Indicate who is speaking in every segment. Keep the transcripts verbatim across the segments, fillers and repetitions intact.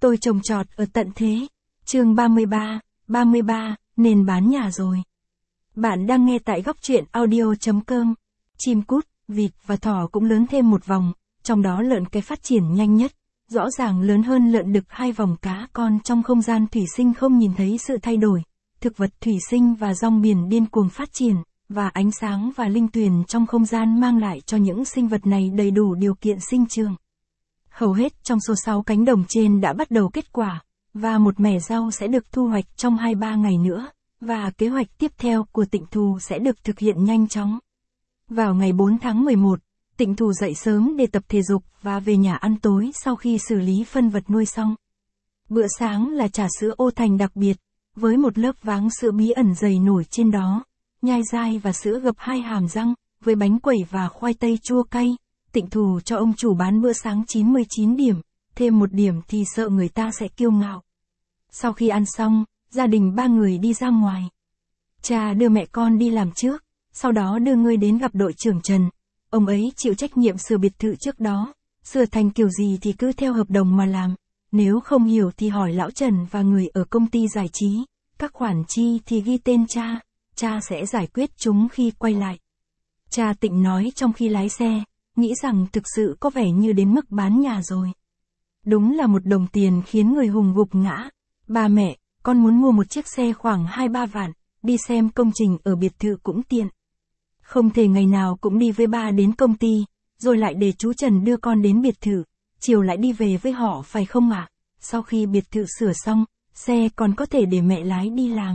Speaker 1: Tôi trồng trọt ở tận thế. Chương ba mươi ba, ba mươi ba, nên bán nhà rồi. Bạn đang nghe tại góc truyện audio chấm com. Chim cút, vịt và thỏ cũng lớn thêm một vòng, trong đó lợn cái phát triển nhanh nhất, rõ ràng lớn hơn lợn đực hai vòng. Cá con trong không gian thủy sinh không nhìn thấy sự thay đổi, thực vật thủy sinh và rong biển điên cuồng phát triển, và ánh sáng và linh tuyền trong không gian mang lại cho những sinh vật này đầy đủ điều kiện sinh trưởng. Hầu hết trong số sáu cánh đồng trên đã bắt đầu kết quả, và một mẻ rau sẽ được thu hoạch trong hai ba ngày nữa, và kế hoạch tiếp theo của Tịnh Thù sẽ được thực hiện nhanh chóng. Vào ngày bốn tháng mười một, Tịnh Thù dậy sớm để tập thể dục và về nhà ăn tối sau khi xử lý phân vật nuôi xong. Bữa sáng là trà sữa ô thành đặc biệt, với một lớp váng sữa bí ẩn dày nổi trên đó, nhai dai và sữa gập hai hàm răng, với bánh quẩy và khoai tây chua cay. Tịnh Thù cho ông chủ bán bữa sáng chín mươi chín điểm, thêm một điểm thì sợ người ta sẽ kiêu ngạo. Sau khi ăn xong, gia đình ba người đi ra ngoài. Cha đưa mẹ con đi làm trước, sau đó đưa ngươi đến gặp đội trưởng Trần. Ông ấy chịu trách nhiệm sửa biệt thự trước đó, sửa thành kiểu gì thì cứ theo hợp đồng mà làm. Nếu không hiểu thì hỏi lão Trần và người ở công ty giải trí, các khoản chi thì ghi tên cha, cha sẽ giải quyết chúng khi quay lại. Cha Tịnh nói trong khi lái xe, nghĩ rằng thực sự có vẻ như đến mức bán nhà rồi. Đúng là một đồng tiền khiến người hùng gục ngã. Ba mẹ, con muốn mua một chiếc xe khoảng hai ba vạn, đi xem công trình ở biệt thự cũng tiện. Không thể ngày nào cũng đi với ba đến công ty, rồi lại để chú Trần đưa con đến biệt thự, chiều lại đi về với họ phải không ạ? Sau khi biệt thự sửa xong, xe còn có thể để mẹ lái đi làm.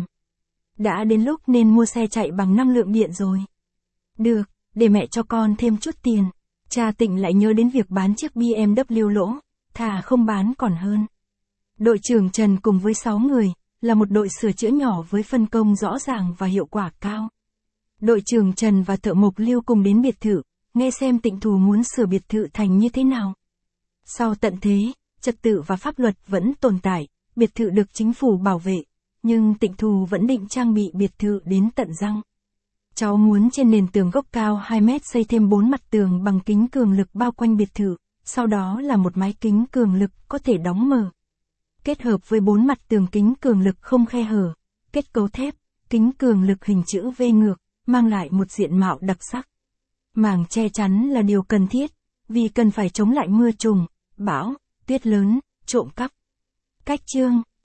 Speaker 1: Đã đến lúc nên mua xe chạy bằng năng lượng điện rồi. Được, để mẹ cho con thêm chút tiền. Cha Tịnh lại nhớ đến việc bán chiếc bê em vê lỗ, thà không bán còn hơn. Đội trưởng Trần cùng với sáu người, là một đội sửa chữa nhỏ với phân công rõ ràng và hiệu quả cao. Đội trưởng Trần và thợ mộc Lưu cùng đến biệt thự, nghe xem Tịnh Thù muốn sửa biệt thự thành như thế nào. Sau tận thế, trật tự và pháp luật vẫn tồn tại, biệt thự được chính phủ bảo vệ, nhưng Tịnh Thù vẫn định trang bị biệt thự đến tận răng. Cháu muốn trên nền tường gốc cao hai mét xây thêm bốn mặt tường bằng kính cường lực bao quanh biệt thự, sau đó là một mái kính cường lực có thể đóng mở. Kết hợp với bốn mặt tường kính cường lực không khe hở, kết cấu thép, kính cường lực hình chữ V ngược, mang lại một diện mạo đặc sắc. Màng che chắn là điều cần thiết, vì cần phải chống lại mưa trùng, bão, tuyết lớn, trộm cắp. Cách chương